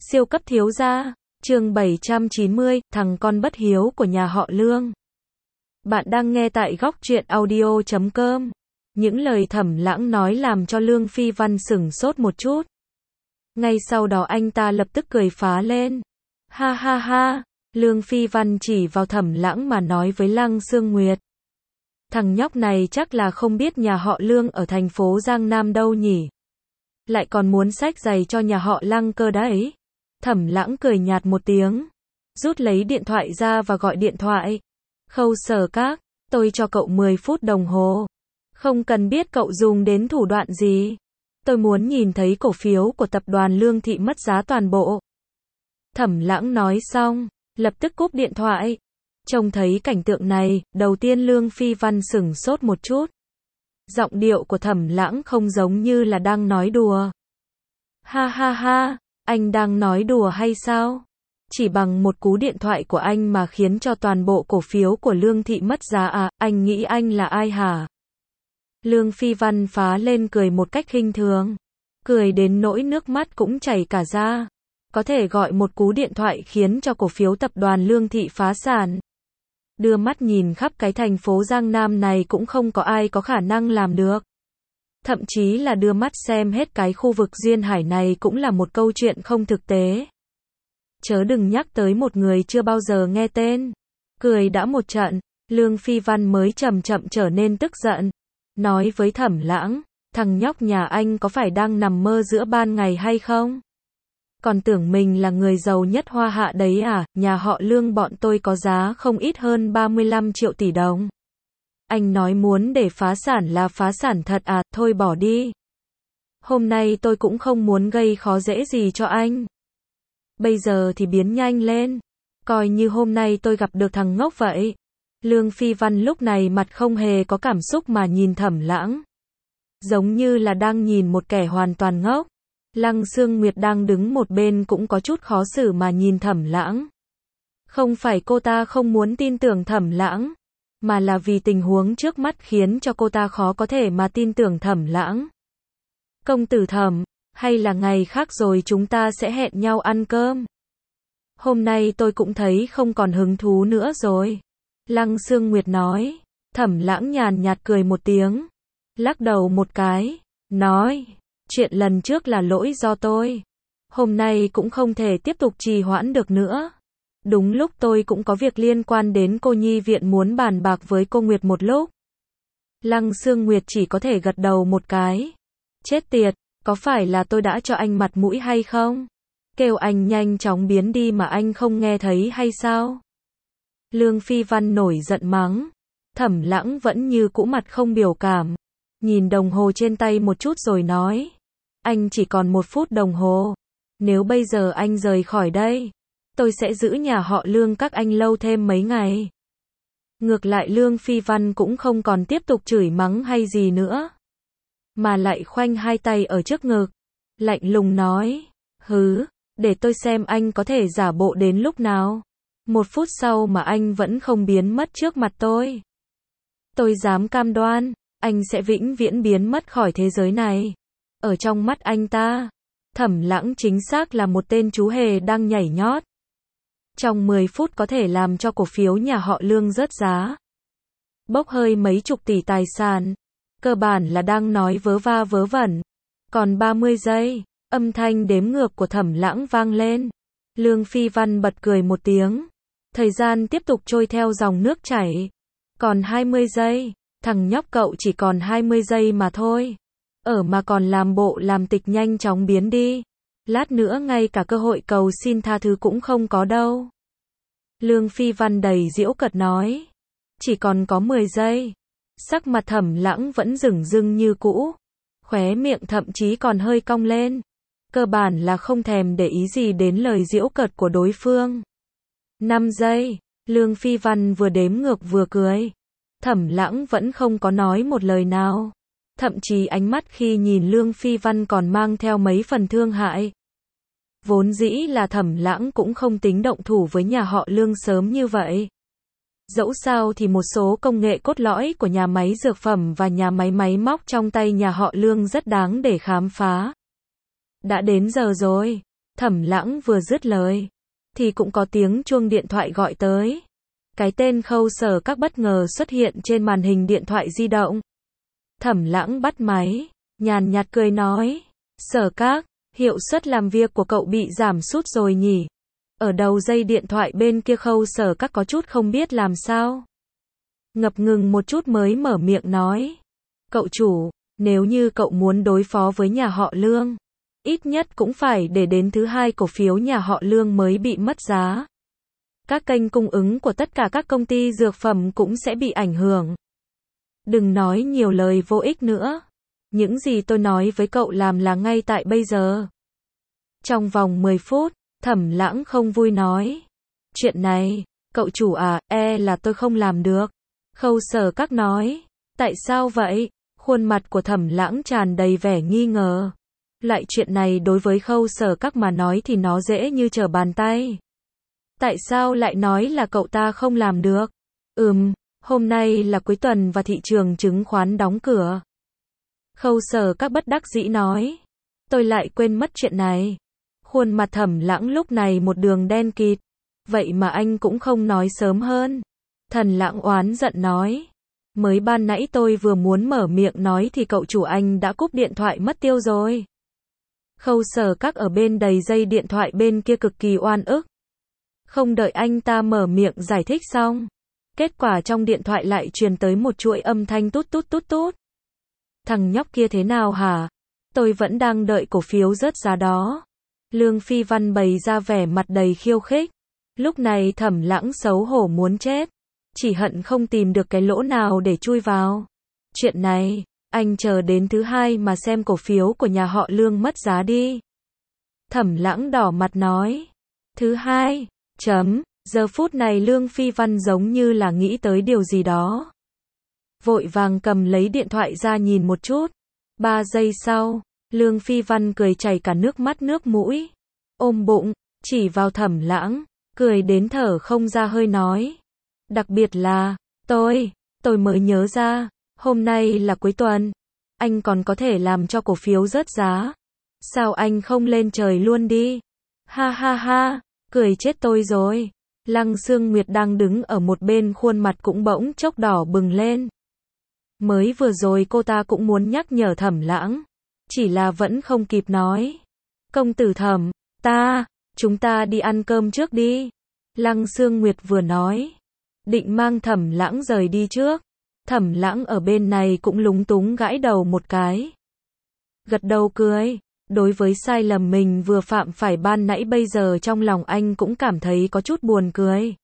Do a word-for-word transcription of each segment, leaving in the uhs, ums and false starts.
Siêu cấp thiếu gia, chương bảy trăm chín mươi, thằng con bất hiếu của nhà họ Lương. Bạn đang nghe tại góc truyện audio chấm com. Những lời Thẩm Lãng nói làm cho Lương Phi Văn sửng sốt một chút. Ngay sau đó anh ta lập tức cười phá lên. Ha ha ha, Lương Phi Văn chỉ vào Thẩm Lãng mà nói với Lăng Sương Nguyệt. Thằng nhóc này chắc là không biết nhà họ Lương ở thành phố Giang Nam đâu nhỉ. Lại còn muốn xách giày cho nhà họ Lăng cơ đấy. Thẩm Lãng cười nhạt một tiếng, rút lấy điện thoại ra và gọi điện thoại. Khâu Sở Các, tôi cho cậu mười phút đồng hồ. Không cần biết cậu dùng đến thủ đoạn gì. Tôi muốn nhìn thấy cổ phiếu của tập đoàn Lương Thị mất giá toàn bộ. Thẩm Lãng nói xong, lập tức cúp điện thoại. Trông thấy cảnh tượng này, đầu tiên Lương Phi Văn sửng sốt một chút. Giọng điệu của Thẩm Lãng không giống như là đang nói đùa. Ha ha ha, anh đang nói đùa hay sao? Chỉ bằng một cú điện thoại của anh mà khiến cho toàn bộ cổ phiếu của Lương Thị mất giá à, anh nghĩ anh là ai hả? Lương Phi Văn phá lên cười một cách khinh thường. Cười đến nỗi nước mắt cũng chảy cả ra. Có thể gọi một cú điện thoại khiến cho cổ phiếu tập đoàn Lương Thị phá sản. Đưa mắt nhìn khắp cái thành phố Giang Nam này cũng không có ai có khả năng làm được. Thậm chí là đưa mắt xem hết cái khu vực duyên hải này cũng là một câu chuyện không thực tế. Chớ đừng nhắc tới một người chưa bao giờ nghe tên. Cười đã một trận, Lương Phi Văn mới chậm chậm trở nên tức giận. Nói với Thẩm Lãng, thằng nhóc nhà anh có phải đang nằm mơ giữa ban ngày hay không? Còn tưởng mình là người giàu nhất Hoa Hạ đấy à, nhà họ Lương bọn tôi có giá không ít hơn ba mươi lăm triệu tỷ đồng. Anh nói muốn để phá sản là phá sản thật à, thôi bỏ đi. Hôm nay tôi cũng không muốn gây khó dễ gì cho anh. Bây giờ thì biến nhanh lên. Coi như hôm nay tôi gặp được thằng ngốc vậy. Lương Phi Văn lúc này mặt không hề có cảm xúc mà nhìn Thẩm Lãng. Giống như là đang nhìn một kẻ hoàn toàn ngốc. Lăng Sương Nguyệt đang đứng một bên cũng có chút khó xử mà nhìn Thẩm Lãng. Không phải cô ta không muốn tin tưởng Thẩm Lãng, mà là vì tình huống trước mắt khiến cho cô ta khó có thể mà tin tưởng Thẩm Lãng. Công tử Thẩm, hay là ngày khác rồi chúng ta sẽ hẹn nhau ăn cơm. Hôm nay tôi cũng thấy không còn hứng thú nữa rồi. Lăng Sương Nguyệt nói. Thẩm Lãng nhàn nhạt cười một tiếng, lắc đầu một cái, nói, chuyện lần trước là lỗi do tôi. Hôm nay cũng không thể tiếp tục trì hoãn được nữa. Đúng lúc tôi cũng có việc liên quan đến cô nhi viện muốn bàn bạc với cô Nguyệt một lúc. Lăng Sương Nguyệt chỉ có thể gật đầu một cái. Chết tiệt, có phải là tôi đã cho anh mặt mũi hay không? Kêu anh nhanh chóng biến đi mà anh không nghe thấy hay sao? Lương Phi Văn nổi giận mắng. Thẩm Lãng vẫn như cũ mặt không biểu cảm. Nhìn đồng hồ trên tay một chút rồi nói. Anh chỉ còn một phút đồng hồ. Nếu bây giờ anh rời khỏi đây, tôi sẽ giữ nhà họ Lương các anh lâu thêm mấy ngày. Ngược lại Lương Phi Văn cũng không còn tiếp tục chửi mắng hay gì nữa, mà lại khoanh hai tay ở trước ngực, lạnh lùng nói, hứ, để tôi xem anh có thể giả bộ đến lúc nào. Một phút sau mà anh vẫn không biến mất trước mặt tôi. Tôi dám cam đoan, anh sẽ vĩnh viễn biến mất khỏi thế giới này. Ở trong mắt anh ta, Thẩm Lãng chính xác là một tên chú hề đang nhảy nhót. Trong mười phút có thể làm cho cổ phiếu nhà họ Lương rớt giá. Bốc hơi mấy chục tỷ tài sản. Cơ bản là đang nói vớ va vớ vẩn. Còn ba mươi giây, âm thanh đếm ngược của Thẩm Lãng vang lên. Lương Phi Văn bật cười một tiếng. Thời gian tiếp tục trôi theo dòng nước chảy. Còn hai mươi giây, thằng nhóc cậu chỉ còn hai mươi giây mà thôi. Ở mà còn làm bộ làm tịch nhanh chóng biến đi. Lát nữa ngay cả cơ hội cầu xin tha thứ cũng không có đâu. Lương Phi Văn đầy giễu cợt nói. Chỉ còn có mười giây. Sắc mặt Thẩm Lãng vẫn rửng rưng như cũ. Khóe miệng thậm chí còn hơi cong lên. Cơ bản là không thèm để ý gì đến lời giễu cợt của đối phương. năm giây. Lương Phi Văn vừa đếm ngược vừa cười. Thẩm Lãng vẫn không có nói một lời nào. Thậm chí ánh mắt khi nhìn Lương Phi Văn còn mang theo mấy phần thương hại. Vốn dĩ là Thẩm Lãng cũng không tính động thủ với nhà họ Lương sớm như vậy. Dẫu sao thì một số công nghệ cốt lõi của nhà máy dược phẩm và nhà máy máy móc trong tay nhà họ Lương rất đáng để khám phá. Đã đến giờ rồi. Thẩm Lãng vừa dứt lời, thì cũng có tiếng chuông điện thoại gọi tới. Cái tên Khâu Sở Các bất ngờ xuất hiện trên màn hình điện thoại di động. Thẩm Lãng bắt máy, nhàn nhạt cười nói, Sở Các, hiệu suất làm việc của cậu bị giảm sút rồi nhỉ? Ở đầu dây điện thoại bên kia Khâu Sở Các có chút không biết làm sao. Ngập ngừng một chút mới mở miệng nói, cậu chủ, nếu như cậu muốn đối phó với nhà họ Lương, ít nhất cũng phải để đến thứ hai cổ phiếu nhà họ Lương mới bị mất giá. Các kênh cung ứng của tất cả các công ty dược phẩm cũng sẽ bị ảnh hưởng. Đừng nói nhiều lời vô ích nữa. Những gì tôi nói với cậu làm là ngay tại bây giờ. Trong vòng mười phút, Thẩm Lãng không vui nói. Chuyện này, cậu chủ à, e là tôi không làm được. Khâu Sở Các nói. Tại sao vậy? Khuôn mặt của Thẩm Lãng tràn đầy vẻ nghi ngờ. Loại chuyện này đối với Khâu Sở Các mà nói thì nó dễ như trở bàn tay. Tại sao lại nói là cậu ta không làm được? Ừm, hôm nay là cuối tuần và thị trường chứng khoán đóng cửa. Khâu Sở Các bất đắc dĩ nói. Tôi lại quên mất chuyện này. Khuôn mặt Thẩm Lãng lúc này một đường đen kịt. Vậy mà anh cũng không nói sớm hơn. Thần Lãng oán giận nói. Mới ban nãy tôi vừa muốn mở miệng nói thì cậu chủ anh đã cúp điện thoại mất tiêu rồi. Khâu Sở Các ở bên đầy dây điện thoại bên kia cực kỳ oan ức. Không đợi anh ta mở miệng giải thích xong. Kết quả trong điện thoại lại truyền tới một chuỗi âm thanh tút tút tút tút. Thằng nhóc kia thế nào hả? Tôi vẫn đang đợi cổ phiếu rớt giá đó. Lương Phi Văn bày ra vẻ mặt đầy khiêu khích. Lúc này Thẩm Lãng xấu hổ muốn chết. Chỉ hận không tìm được cái lỗ nào để chui vào. Chuyện này, anh chờ đến thứ hai mà xem cổ phiếu của nhà họ Lương mất giá đi. Thẩm Lãng đỏ mặt nói. Thứ hai, chấm, giờ phút này Lương Phi Văn giống như là nghĩ tới điều gì đó. Vội vàng cầm lấy điện thoại ra nhìn một chút. Ba giây sau, Lương Phi Văn cười chảy cả nước mắt nước mũi. Ôm bụng, chỉ vào Thẩm Lãng, cười đến thở không ra hơi nói. Đặc biệt là, tôi, tôi mới nhớ ra, hôm nay là cuối tuần. Anh còn có thể làm cho cổ phiếu rớt giá. Sao anh không lên trời luôn đi? Ha ha ha, cười chết tôi rồi. Lăng Sương Nguyệt đang đứng ở một bên khuôn mặt cũng bỗng chốc đỏ bừng lên. Mới vừa rồi cô ta cũng muốn nhắc nhở Thẩm Lãng. Chỉ là vẫn không kịp nói. Công tử Thẩm, ta, chúng ta đi ăn cơm trước đi. Lăng Sương Nguyệt vừa nói. Định mang Thẩm Lãng rời đi trước. Thẩm Lãng ở bên này cũng lúng túng gãi đầu một cái. Gật đầu cười. Đối với sai lầm mình vừa phạm phải ban nãy bây giờ trong lòng anh cũng cảm thấy có chút buồn cười.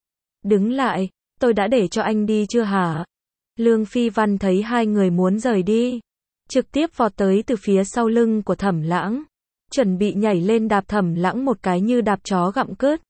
Đứng lại, tôi đã để cho anh đi chưa hả? Lương Phi Văn thấy hai người muốn rời đi. Trực tiếp vọt tới từ phía sau lưng của Thẩm Lãng. Chuẩn bị nhảy lên đạp Thẩm Lãng một cái như đạp chó gặm cứt.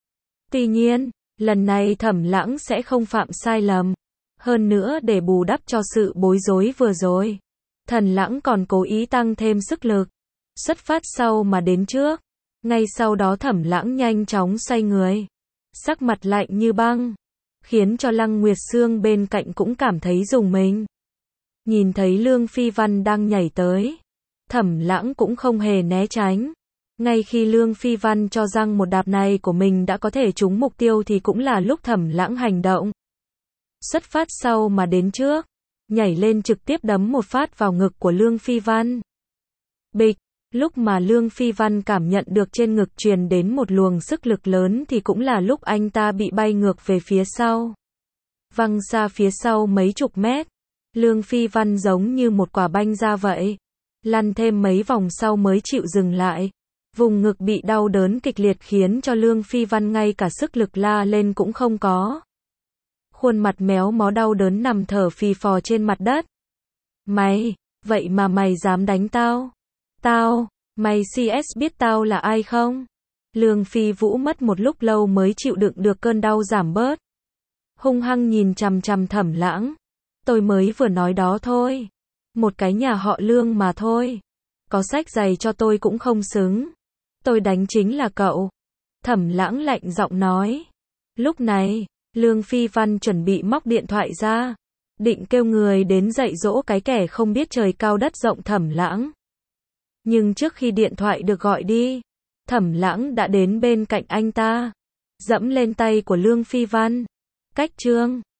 Tuy nhiên, lần này Thẩm Lãng sẽ không phạm sai lầm. Hơn nữa để bù đắp cho sự bối rối vừa rồi. Thẩm Lãng còn cố ý tăng thêm sức lực. Xuất phát sau mà đến trước. Ngay sau đó Thẩm Lãng nhanh chóng xoay người. Sắc mặt lạnh như băng. Khiến cho Lăng Nguyệt Sương bên cạnh cũng cảm thấy rùng mình. Nhìn thấy Lương Phi Văn đang nhảy tới. Thẩm Lãng cũng không hề né tránh. Ngay khi Lương Phi Văn cho rằng một đạp này của mình đã có thể trúng mục tiêu thì cũng là lúc Thẩm Lãng hành động. Xuất phát sau mà đến trước. Nhảy lên trực tiếp đấm một phát vào ngực của Lương Phi Văn. Bịch. Lúc mà Lương Phi Văn cảm nhận được trên ngực truyền đến một luồng sức lực lớn thì cũng là lúc anh ta bị bay ngược về phía sau. Văng xa phía sau mấy chục mét. Lương Phi Văn giống như một quả banh ra vậy. Lăn thêm mấy vòng sau mới chịu dừng lại. Vùng ngực bị đau đớn kịch liệt khiến cho Lương Phi Văn ngay cả sức lực la lên cũng không có. Khuôn mặt méo mó đau đớn nằm thở phì phò trên mặt đất. Mày, vậy mà mày dám đánh tao? Tao, mày xê ét biết tao là ai không? Lương Phi Vũ mất một lúc lâu mới chịu đựng được cơn đau giảm bớt. Hung hăng nhìn chằm chằm Thẩm Lãng. Tôi mới vừa nói đó thôi. Một cái nhà họ Lương mà thôi. Có sách giày cho tôi cũng không xứng. Tôi đánh chính là cậu. Thẩm Lãng lạnh giọng nói. Lúc này, Lương Phi Văn chuẩn bị móc điện thoại ra. Định kêu người đến dạy dỗ cái kẻ không biết trời cao đất rộng Thẩm Lãng. Nhưng trước khi điện thoại được gọi đi, Thẩm Lãng đã đến bên cạnh anh ta, dẫm lên tay của Lương Phi Văn. Cách chương